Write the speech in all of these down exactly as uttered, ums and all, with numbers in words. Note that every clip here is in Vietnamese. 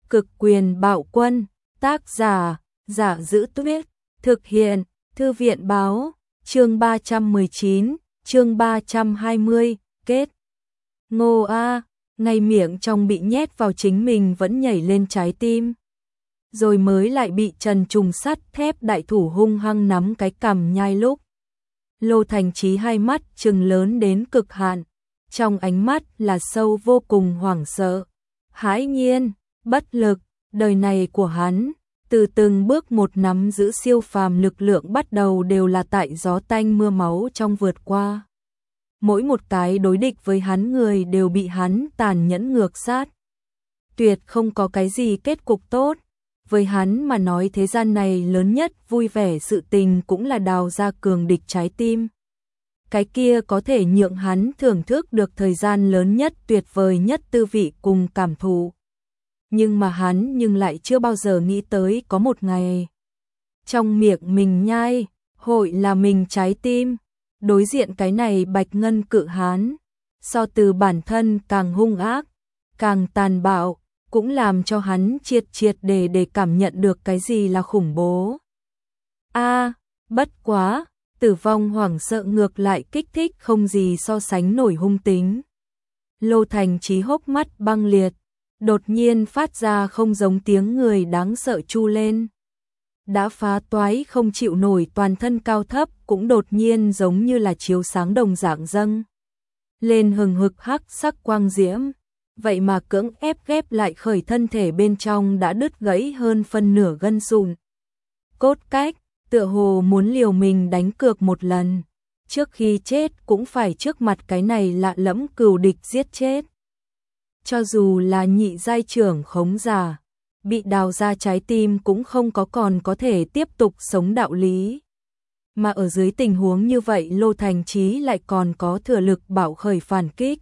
Cực quyền bạo quân, tác giả, Giả Giữ Tuyết, thực hiện, Thư viện báo, chương ba trăm mười chín, chương ba trăm hai mươi, kết. Ngô a, ngay miệng trong bị nhét vào chính mình vẫn nhảy lên trái tim. Rồi mới lại bị Trần Trùng sắt thép đại thủ hung hăng nắm cái cằm nhai lúc. Lô Thành Chí hai mắt trừng lớn đến cực hạn, trong ánh mắt là sâu vô cùng hoảng sợ, hãi nhiên, bất lực. Đời này của hắn, từ từng bước một nắm giữ siêu phàm lực lượng bắt đầu đều là tại gió tanh mưa máu trong vượt qua. Mỗi một cái đối địch với hắn người đều bị hắn tàn nhẫn ngược sát. Tuyệt không có cái gì kết cục tốt. Với hắn mà nói thế gian này lớn nhất vui vẻ sự tình cũng là đào ra cường địch trái tim. Cái kia có thể nhượng hắn thưởng thức được thời gian lớn nhất tuyệt vời nhất tư vị cùng cảm thụ. Nhưng mà hắn nhưng lại chưa bao giờ nghĩ tới có một ngày. Trong miệng mình nhai, hội là mình trái tim. Đối diện cái này bạch ngân cự hán, so từ bản thân càng hung ác, càng tàn bạo, cũng làm cho hắn triệt triệt để để cảm nhận được cái gì là khủng bố. A, bất quá, tử vong hoảng sợ ngược lại kích thích không gì so sánh nổi hung tính. Lô Thành Chí hốc mắt băng liệt, đột nhiên phát ra không giống tiếng người đáng sợ chu lên. Đã phá toái không chịu nổi toàn thân cao thấp cũng đột nhiên giống như là chiếu sáng đồng dạng dâng lên hừng hực hắc sắc quang diễm. Vậy mà cưỡng ép ghép lại khởi thân thể bên trong đã đứt gãy hơn phân nửa gân sụn. Cốt cách, tựa hồ muốn liều mình đánh cược một lần. Trước khi chết cũng phải trước mặt cái này lạ lẫm cừu địch giết chết. Cho dù là nhị giai trưởng khống giả, bị đào ra trái tim cũng không có còn có thể tiếp tục sống đạo lý. Mà ở dưới tình huống như vậy Lô Thành Chí lại còn có thừa lực bảo khởi phản kích.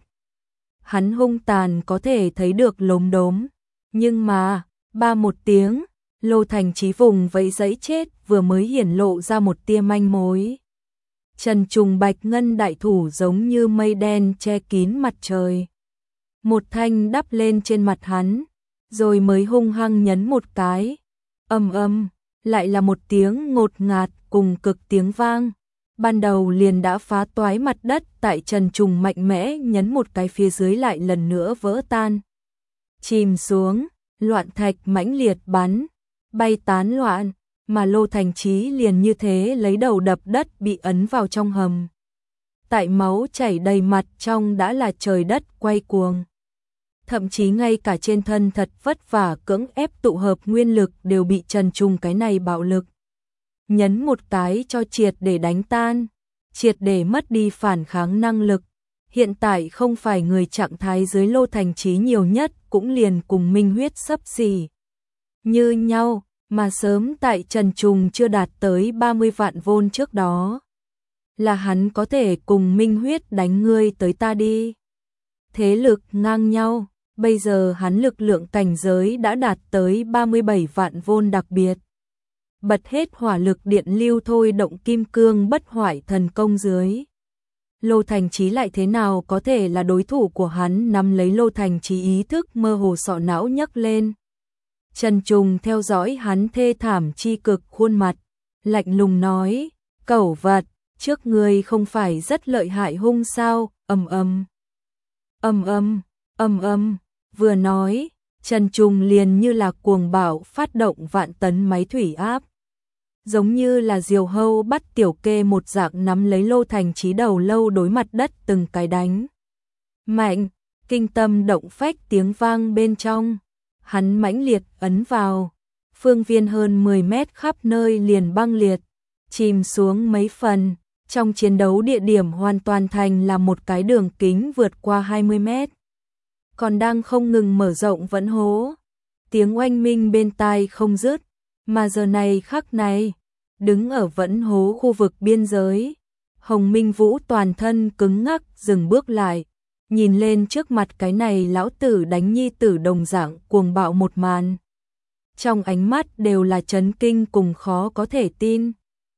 Hắn hung tàn có thể thấy được lốm đốm, nhưng mà, ba một tiếng, Lô Thành Chí vùng vẫy giấy chết vừa mới hiển lộ ra một tia manh mối. Trần Trùng bạch ngân đại thủ giống như mây đen che kín mặt trời. Một thanh đắp lên trên mặt hắn, rồi mới hung hăng nhấn một cái. Ầm ầm, lại là một tiếng ngột ngạt cùng cực tiếng vang. Ban đầu liền đã phá toái mặt đất tại Trần Trùng mạnh mẽ nhấn một cái phía dưới lại lần nữa vỡ tan. Chìm xuống, loạn thạch mãnh liệt bắn, bay tán loạn, mà Lô Thành Chí liền như thế lấy đầu đập đất bị ấn vào trong hầm. Tại máu chảy đầy mặt trong đã là trời đất quay cuồng. Thậm chí ngay cả trên thân thật vất vả cưỡng ép tụ hợp nguyên lực đều bị Trần Trùng cái này bạo lực nhấn một cái cho triệt để đánh tan, triệt để mất đi phản kháng năng lực. Hiện tại không phải người trạng thái dưới Lô Thành Chí nhiều nhất cũng liền cùng Minh Huyết xấp xỉ như nhau, mà sớm tại Trần Trùng chưa đạt tới ba mươi vạn vôn trước đó. Là hắn có thể cùng Minh Huyết đánh ngươi tới ta đi. Thế lực ngang nhau, bây giờ hắn lực lượng cảnh giới đã đạt tới ba mươi bảy vạn vôn đặc biệt. Bật hết hỏa lực điện lưu thôi động kim cương bất hoại thần công dưới. Lô Thành Chí lại thế nào có thể là đối thủ của hắn, nắm lấy Lô Thành Chí ý thức mơ hồ sọ não nhấc lên. Trần Trùng theo dõi hắn thê thảm chi cực khuôn mặt, lạnh lùng nói, cẩu vật, trước ngươi không phải rất lợi hại hung sao, ầm ầm. Ầm ầm, ầm ầm, vừa nói, Trần Trùng liền như là cuồng bạo phát động vạn tấn máy thủy áp. Giống như là diều hâu bắt tiểu kê một dạng nắm lấy Lô Thành Chí đầu lâu đối mặt đất từng cái đánh. Mạnh, kinh tâm động phách tiếng vang bên trong. Hắn mãnh liệt ấn vào. Phương viên hơn mười mét khắp nơi liền băng liệt, chìm xuống mấy phần. Trong chiến đấu địa điểm hoàn toàn thành là một cái đường kính vượt qua hai mươi mét. Còn đang không ngừng mở rộng vẫn hố. Tiếng oanh minh bên tai không dứt. Mà giờ này khắc này, đứng ở vẫn hố khu vực biên giới, Hồng Minh Vũ toàn thân cứng ngắc dừng bước lại, nhìn lên trước mặt cái này lão tử đánh nhi tử đồng dạng cuồng bạo một màn. Trong ánh mắt đều là chấn kinh cùng khó có thể tin.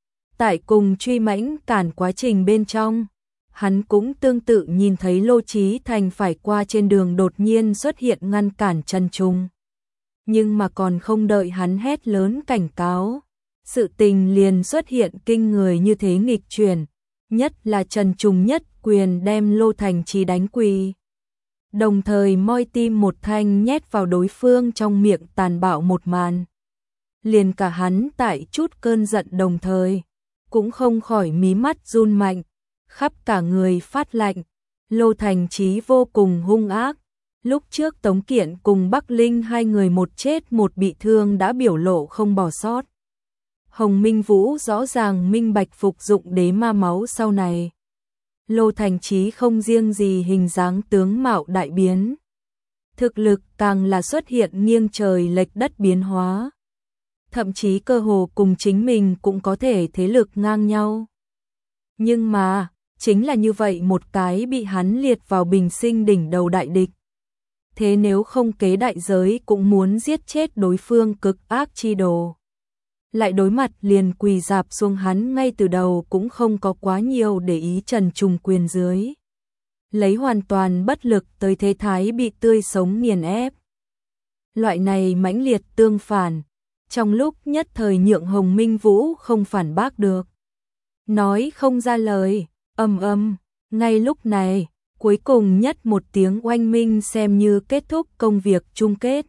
Tại cùng truy mãnh cản quá trình bên trong, hắn cũng tương tự nhìn thấy Lô Chí Thành phải qua trên đường đột nhiên xuất hiện ngăn cản Trần Trùng. Nhưng mà còn không đợi hắn hét lớn cảnh cáo, sự tình liền xuất hiện kinh người như thế nghịch chuyển, nhất là Trần Trùng nhất quyền đem Lô Thành Chí đánh quỳ. Đồng thời moi tim một thanh nhét vào đối phương trong miệng tàn bạo một màn. Liền cả hắn tại chút cơn giận đồng thời, cũng không khỏi mí mắt run mạnh, khắp cả người phát lạnh. Lô Thành Chí vô cùng hung ác. Lúc trước Tống Kiện cùng Bắc Linh hai người một chết một bị thương đã biểu lộ không bỏ sót. Hồng Minh Vũ rõ ràng minh bạch phục dụng đế ma máu sau này. Lô Thành Chí không riêng gì hình dáng tướng mạo đại biến. Thực lực càng là xuất hiện nghiêng trời lệch đất biến hóa. Thậm chí cơ hồ cùng chính mình cũng có thể thế lực ngang nhau. Nhưng mà, chính là như vậy một cái bị hắn liệt vào bình sinh đỉnh đầu đại địch. Thế nếu không kế đại giới cũng muốn giết chết đối phương cực ác chi đồ. Lại đối mặt liền quỳ dạp xuống hắn ngay từ đầu cũng không có quá nhiều để ý Trần Trùng quyền dưới. Lấy hoàn toàn bất lực tới thế thái bị tươi sống nghiền ép. Loại này mãnh liệt tương phản, trong lúc nhất thời nhượng Hồng Minh Vũ không phản bác được. Nói không ra lời, ầm ầm, ngay lúc này, cuối cùng nhất một tiếng oanh minh xem như kết thúc công việc chung kết.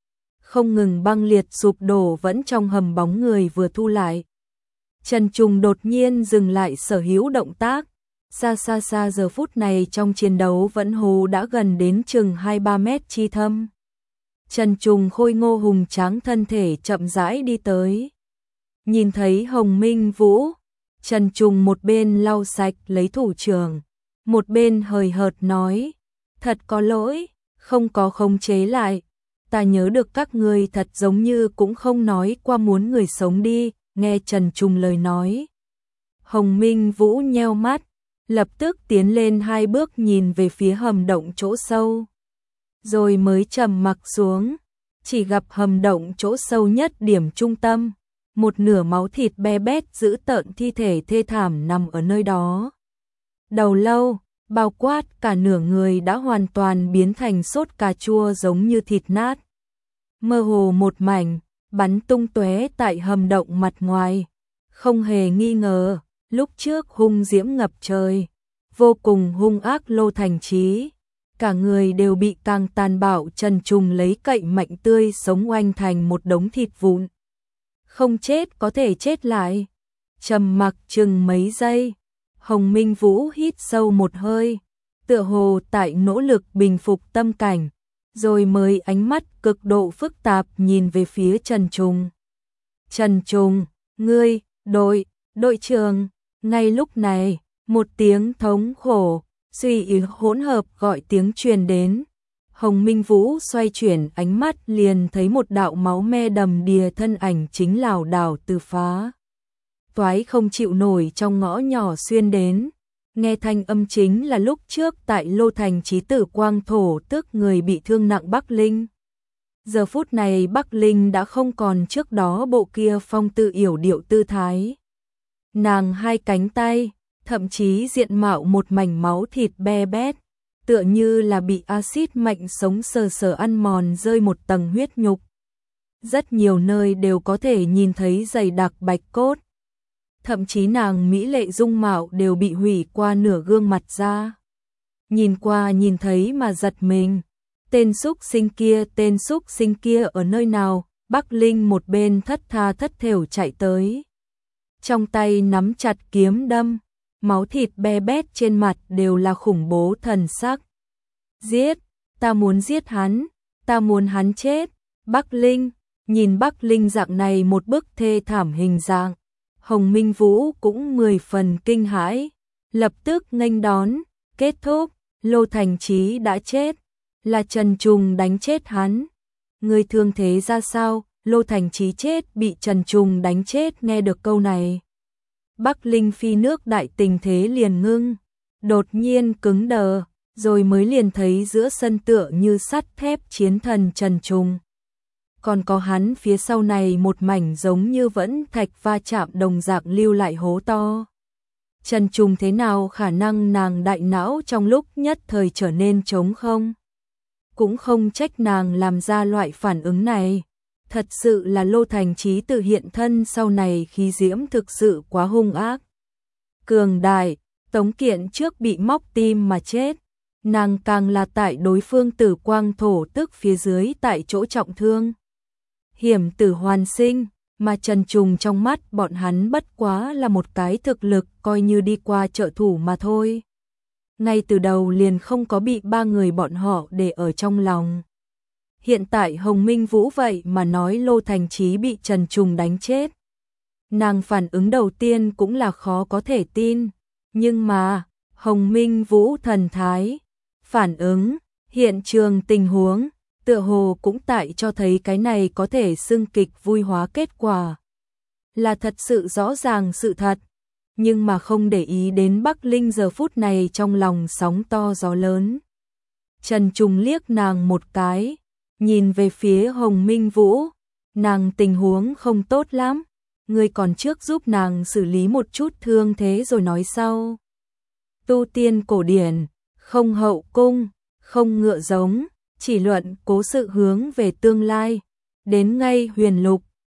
Không ngừng băng liệt sụp đổ vẫn trong hầm bóng người vừa thu lại. Trần Trùng đột nhiên dừng lại sở hữu động tác, xa xa xa giờ phút này trong chiến đấu vẫn hố đã gần đến chừng hai ba mét chi thâm. Trần Trùng khôi ngô hùng tráng thân thể chậm rãi đi tới. Nhìn thấy Hồng Minh Vũ, Trần Trùng một bên lau sạch lấy thủ trưởng, một bên hời hợt nói, thật có lỗi, không có khống chế lại. Ta nhớ được các ngươi thật giống như cũng không nói qua muốn người sống đi, nghe Trần Trùng lời nói. Hồng Minh Vũ nheo mắt, lập tức tiến lên hai bước nhìn về phía hầm động chỗ sâu. Rồi mới trầm mặc xuống, chỉ gặp hầm động chỗ sâu nhất điểm trung tâm. Một nửa máu thịt be bét giữ tợn thi thể thê thảm nằm ở nơi đó. Đầu lâu, bao quát cả nửa người đã hoàn toàn biến thành sốt cà chua giống như thịt nát. Mơ hồ một mảnh, bắn tung tóe tại hầm động mặt ngoài. Không hề nghi ngờ, lúc trước hung diễm ngập trời, vô cùng hung ác Lô Thành Chí. Cả người đều bị càng tàn bạo Trần Trùng lấy cậy mạnh tươi sống oanh thành một đống thịt vụn. Không chết có thể chết lại. Trầm mặc chừng mấy giây, Hồng Minh Vũ hít sâu một hơi, tựa hồ tại nỗ lực bình phục tâm cảnh, rồi mới ánh mắt cực độ phức tạp nhìn về phía Trần Trùng. Trần Trùng, ngươi, đội, đội trưởng. Ngay lúc này, một tiếng thống khổ, suy yếu hỗn hợp gọi tiếng truyền đến. Hồng Minh Vũ xoay chuyển ánh mắt liền thấy một đạo máu me đầm đìa thân ảnh chính lảo đảo từ phá toái không chịu nổi trong ngõ nhỏ xuyên đến. Nghe thanh âm chính là lúc trước tại Lô Thành Chí tử quang thổ tước người bị thương nặng Bắc Linh. Giờ phút này Bắc Linh đã không còn trước đó bộ kia phong tư yểu điệu tư thái. Nàng hai cánh tay, thậm chí diện mạo một mảnh máu thịt be bét, tựa như là bị axit mạnh sống sờ sờ ăn mòn rơi một tầng huyết nhục. Rất nhiều nơi đều có thể nhìn thấy dày đặc bạch cốt. Thậm chí nàng mỹ lệ dung mạo đều bị hủy qua nửa gương mặt ra. Nhìn qua nhìn thấy mà giật mình. Tên xúc sinh kia, tên xúc sinh kia ở nơi nào? Bắc Linh một bên thất tha thất thểu chạy tới. Trong tay nắm chặt kiếm đâm, máu thịt be bét trên mặt đều là khủng bố thần sắc. Giết, ta muốn giết hắn, ta muốn hắn chết. Bắc Linh, nhìn Bắc Linh dạng này một bức thê thảm hình dạng, Hồng Minh Vũ cũng mười phần kinh hãi, lập tức nghênh đón, kết thúc, Lô Thành Chí đã chết, là Trần Trùng đánh chết hắn. Người thương thế ra sao? Lô Thành Chí chết bị Trần Trùng đánh chết. Nghe được câu này, Bắc Linh phi nước đại tình thế liền ngưng, đột nhiên cứng đờ, rồi mới liền thấy giữa sân tựa như sắt thép chiến thần Trần Trùng. Còn có hắn phía sau này một mảnh giống như vẫn thạch va chạm đồng dạng lưu lại hố to. Trần Trùng thế nào khả năng nàng đại não trong lúc nhất thời trở nên trống không? Cũng không trách nàng làm ra loại phản ứng này, Thật sự là Lô Thành Chí tự hiện thân sau này khí diễm thực sự quá hung ác. Cường đại, Tống Kiện trước bị móc tim mà chết, nàng càng là tại đối phương Tử Quang thổ tức phía dưới tại chỗ trọng thương. Hiểm tử hoàn sinh, mà Trần Trùng trong mắt bọn hắn bất quá là một cái thực lực coi như đi qua trợ thủ mà thôi. Ngay từ đầu liền không có bị ba người bọn họ để ở trong lòng. Hiện tại Hồng Minh Vũ vậy mà nói Lô Thành Chí bị Trần Trùng đánh chết. Nàng phản ứng đầu tiên cũng là khó có thể tin, nhưng mà, Hồng Minh Vũ thần thái, phản ứng, hiện trường tình huống, tựa hồ cũng tại cho thấy cái này có thể xưng kịch vui hóa kết quả. Là thật sự rõ ràng sự thật, nhưng mà không để ý đến Bắc Linh giờ phút này trong lòng sóng to gió lớn. Trần Trùng liếc nàng một cái, nhìn về phía Hồng Minh Vũ, nàng tình huống không tốt lắm, ngươi còn trước giúp nàng xử lý một chút thương thế rồi nói sau. Tu tiên cổ điển, không hậu cung, không ngựa giống, chỉ luận cố sự hướng về tương lai, đến ngay huyền lục,